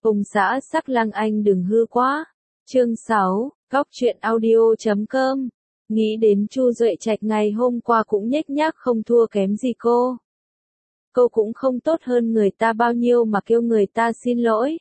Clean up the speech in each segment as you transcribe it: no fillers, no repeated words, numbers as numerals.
Ông xã sắc lang anh đừng hư quá. Chương 6, Góc truyện audio.com. Nghĩ đến Chu Duệ Trạch ngày hôm qua cũng nhếch nhác không thua kém gì cô. Cô cũng không tốt hơn người ta bao nhiêu mà kêu người ta xin lỗi.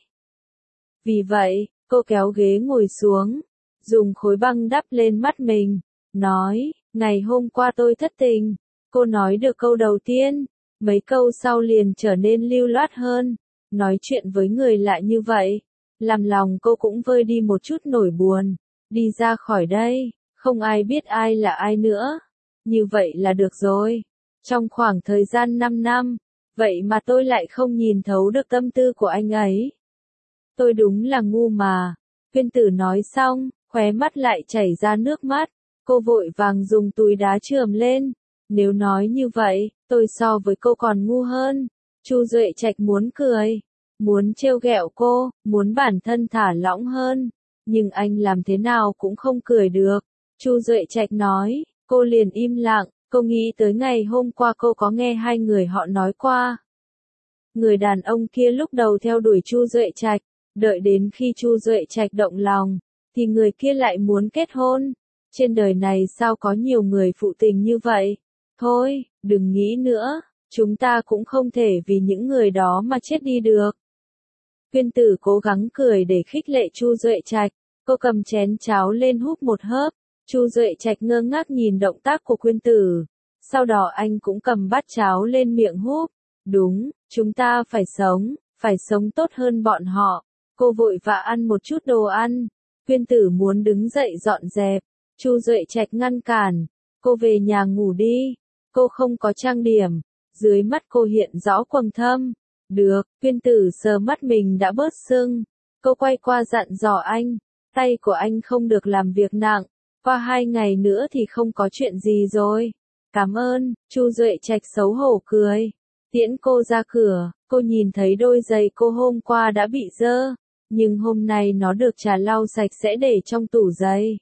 Vì vậy, cô kéo ghế ngồi xuống, dùng khối băng đắp lên mắt mình, nói, ngày hôm qua tôi thất tình. Cô nói được câu đầu tiên, mấy câu sau liền trở nên lưu loát hơn. Nói chuyện với người lạ như vậy, làm lòng cô cũng vơi đi một chút nỗi buồn. Đi ra khỏi đây, không ai biết ai là ai nữa. Như vậy là được rồi. Trong khoảng thời gian 5 năm, vậy mà tôi lại không nhìn thấu được tâm tư của anh ấy. Tôi đúng là ngu mà. Quyên Tử nói xong, khóe mắt lại chảy ra nước mắt. Cô vội vàng dùng túi đá chườm lên. Nếu nói như vậy, tôi so với cô còn ngu hơn. Chu Duệ Trạch muốn cười, muốn trêu ghẹo cô, muốn bản thân thả lỏng hơn. Nhưng anh làm thế nào cũng không cười được. Chu Duệ Trạch nói, cô liền im lặng. Cô nghĩ tới ngày hôm qua cô có nghe hai người họ nói qua. Người đàn ông kia lúc đầu theo đuổi Chu Duệ Trạch, đợi đến khi Chu Duệ Trạch động lòng, thì người kia lại muốn kết hôn. Trên đời này sao có nhiều người phụ tình như vậy? Thôi, đừng nghĩ nữa, chúng ta cũng không thể vì những người đó mà chết đi được. Quyên Tử cố gắng cười để khích lệ Chu Duệ Trạch, cô cầm chén cháo lên húp một hớp. Chu Duệ Trạch ngơ ngác nhìn động tác của Quyên Tử, sau đó anh cũng cầm bát cháo lên miệng húp. Đúng, chúng ta phải sống tốt hơn bọn họ. Cô vội vã ăn một chút đồ ăn. Quyên Tử muốn đứng dậy dọn dẹp, Chu Duệ Trạch ngăn cản, cô về nhà ngủ đi. Cô không có trang điểm, dưới mắt cô hiện rõ quầng thâm. Được, Quyên Tử sờ mắt mình đã bớt sưng. Cô quay qua dặn dò anh, tay của anh không được làm việc nặng, qua 2 ngày nữa thì không có chuyện gì rồi. Cảm ơn. Chu Duệ Trạch xấu hổ cười, tiễn cô ra cửa. Cô nhìn thấy đôi giày cô hôm qua đã bị dơ, nhưng hôm nay nó được trà lau sạch sẽ để trong tủ giày.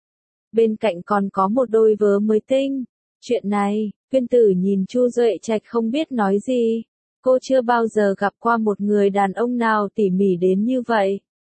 Bên cạnh còn có một đôi vớ mới tinh. Chuyện này, Quyên Tử nhìn Chu Duệ Trạch không biết nói gì. Cô chưa bao giờ gặp qua một người đàn ông nào tỉ mỉ đến như vậy.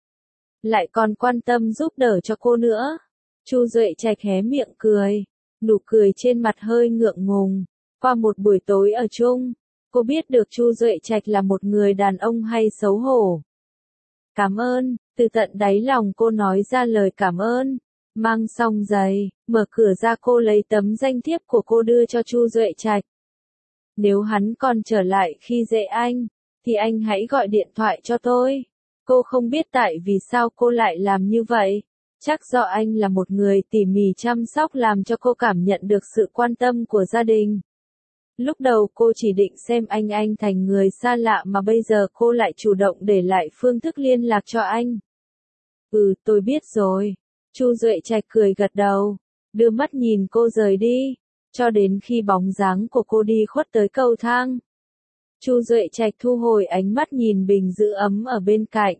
Lại còn quan tâm giúp đỡ cho cô nữa. Chu Duệ Trạch hé miệng cười, nụ cười trên mặt hơi ngượng ngùng. Qua một buổi tối ở chung, cô biết được Chu Duệ Trạch là một người đàn ông hay xấu hổ. Cảm ơn, từ tận đáy lòng cô nói ra lời cảm ơn. Mang xong giày, mở cửa ra cô lấy tấm danh thiếp của cô đưa cho Chu Duệ Trạch. Nếu hắn còn trở lại khi dễ anh, thì anh hãy gọi điện thoại cho tôi. Cô không biết tại vì sao cô lại làm như vậy. Chắc do anh là một người tỉ mỉ chăm sóc làm cho cô cảm nhận được sự quan tâm của gia đình. Lúc đầu cô chỉ định xem anh thành người xa lạ mà bây giờ cô lại chủ động để lại phương thức liên lạc cho anh. Tôi biết rồi. Chu Duệ Trạch cười gật đầu, đưa mắt nhìn cô rời đi, cho đến khi bóng dáng của cô đi khuất tới cầu thang. Chu Duệ Trạch thu hồi ánh mắt nhìn bình giữ ấm ở bên cạnh.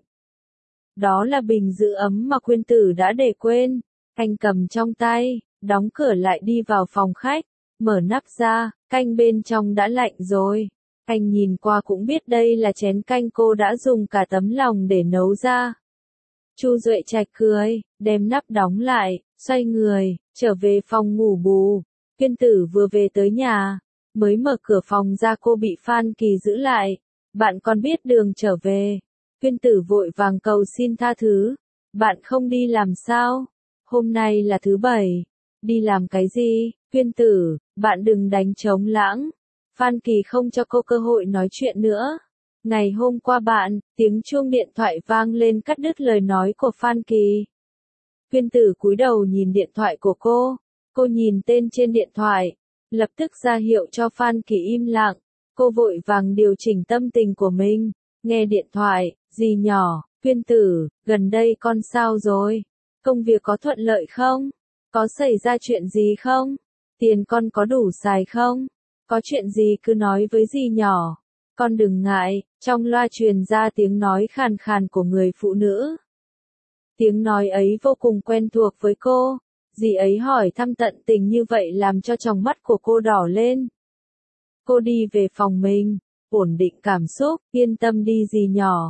Đó là bình giữ ấm mà Quyên Tử đã để quên. Anh cầm trong tay, đóng cửa lại đi vào phòng khách, mở nắp ra, canh bên trong đã lạnh rồi. Anh nhìn qua cũng biết đây là chén canh cô đã dùng cả tấm lòng để nấu ra. Chu Duệ Trạch cười, đem nắp đóng lại, xoay người, trở về phòng ngủ bù. Quyên Tử vừa về tới nhà, mới mở cửa phòng ra cô bị Phan Kỳ giữ lại. Bạn còn biết đường trở về. Quyên Tử vội vàng cầu xin tha thứ. Bạn không đi làm sao? Hôm nay là thứ Bảy. Đi làm cái gì? Quyên Tử, bạn đừng đánh trống lãng. Phan Kỳ không cho cô cơ hội nói chuyện nữa. Ngày hôm qua tiếng chuông điện thoại vang lên cắt đứt lời nói của Phan Kỳ. Quyên Tử cúi đầu nhìn điện thoại của cô. Cô nhìn tên trên điện thoại, lập tức ra hiệu cho Phan Kỳ im lặng. Cô vội vàng điều chỉnh tâm tình của mình. Nghe điện thoại, dì nhỏ, Quyên Tử, gần đây con sao rồi? Công việc có thuận lợi không? Có xảy ra chuyện gì không? Tiền con có đủ xài không? Có chuyện gì cứ nói với dì nhỏ. Con đừng ngại. Trong loa truyền ra tiếng nói khàn khàn của người phụ nữ. Tiếng nói ấy vô cùng quen thuộc với cô. Dì ấy hỏi thăm tận tình như vậy làm cho tròng mắt của cô đỏ lên. Cô đi về phòng mình, ổn định cảm xúc, yên tâm đi dì nhỏ.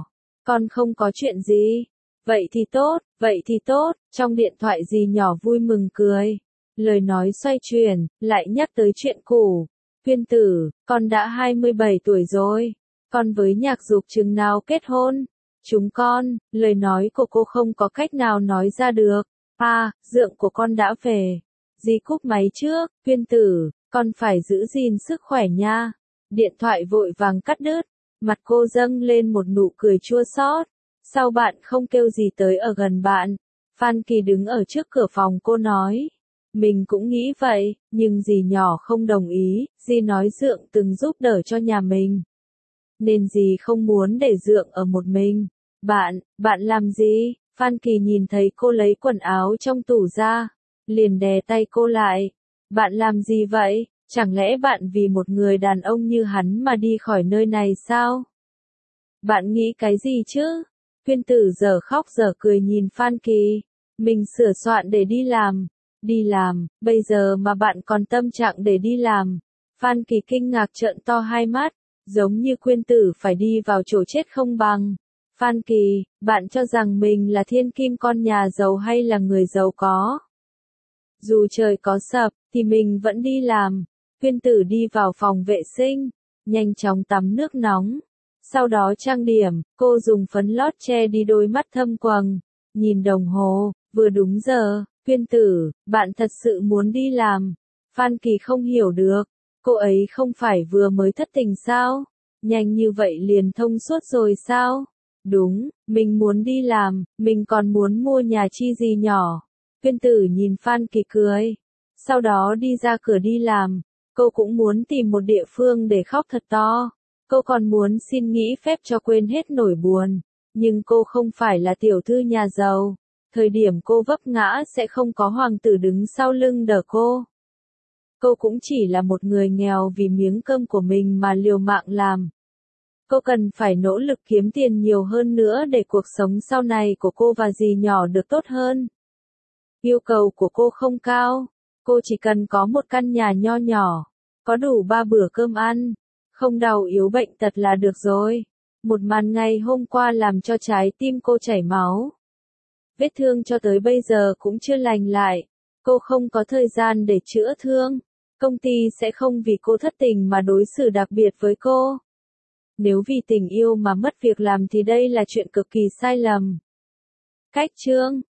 Con không có chuyện gì. Vậy thì tốt, trong điện thoại dì nhỏ vui mừng cười. Lời nói xoay chuyển, lại nhắc tới chuyện cũ. Quyên tử, con đã 27 tuổi rồi. Con với Nhạc Dục chừng nào kết hôn? Chúng con, lời nói của cô không có cách nào nói ra được. À, dượng của con đã về. Dì cúp máy trước, Quyên tử, con phải giữ gìn sức khỏe nha. Điện thoại vội vàng cắt đứt. Mặt cô dâng lên một nụ cười chua xót. Sao bạn không kêu gì tới ở gần bạn? Phan Kỳ đứng ở trước cửa phòng cô nói. Mình cũng nghĩ vậy, nhưng dì nhỏ không đồng ý, dì nói dượng từng giúp đỡ cho nhà mình. Nên dì không muốn để dượng ở một mình. Bạn làm gì? Phan Kỳ nhìn thấy cô lấy quần áo trong tủ ra, liền đè tay cô lại. Bạn làm gì vậy? Chẳng lẽ bạn vì một người đàn ông như hắn mà đi khỏi nơi này sao? Bạn nghĩ cái gì chứ? Quyên tử giờ khóc giờ cười nhìn Phan Kỳ. Mình sửa soạn để đi làm. Đi làm, bây giờ mà bạn còn tâm trạng để đi làm. Phan Kỳ kinh ngạc trợn to hai mắt, giống như Quyên tử phải đi vào chỗ chết không bằng. Phan Kỳ, bạn cho rằng mình là thiên kim con nhà giàu hay là người giàu có? Dù trời có sập, thì mình vẫn đi làm. Quyên tử đi vào phòng vệ sinh, nhanh chóng tắm nước nóng. Sau đó trang điểm, cô dùng phấn lót che đi đôi mắt thâm quầng. Nhìn đồng hồ, vừa đúng giờ. Quyên tử, bạn thật sự muốn đi làm? Phan Kỳ không hiểu được. Cô ấy không phải vừa mới thất tình sao? Nhanh như vậy liền thông suốt rồi sao? Đúng, mình muốn đi làm, mình còn muốn mua nhà chi gì nhỏ. Quyên tử nhìn Phan Kỳ cười. Sau đó đi ra cửa đi làm. Cô cũng muốn tìm một địa phương để khóc thật to. Cô còn muốn xin nghỉ phép cho quên hết nỗi buồn. Nhưng cô không phải là tiểu thư nhà giàu. Thời điểm cô vấp ngã sẽ không có hoàng tử đứng sau lưng đỡ cô. Cô cũng chỉ là một người nghèo vì miếng cơm của mình mà liều mạng làm. Cô cần phải nỗ lực kiếm tiền nhiều hơn nữa để cuộc sống sau này của cô và dì nhỏ được tốt hơn. Yêu cầu của cô không cao. Cô chỉ cần có một căn nhà nho nhỏ, có đủ 3 bữa cơm ăn, không đau yếu bệnh tật là được rồi. Một màn ngày hôm qua làm cho trái tim cô chảy máu. Vết thương cho tới bây giờ cũng chưa lành lại. Cô không có thời gian để chữa thương. Công ty sẽ không vì cô thất tình mà đối xử đặc biệt với cô. Nếu vì tình yêu mà mất việc làm thì đây là chuyện cực kỳ sai lầm. Cách chương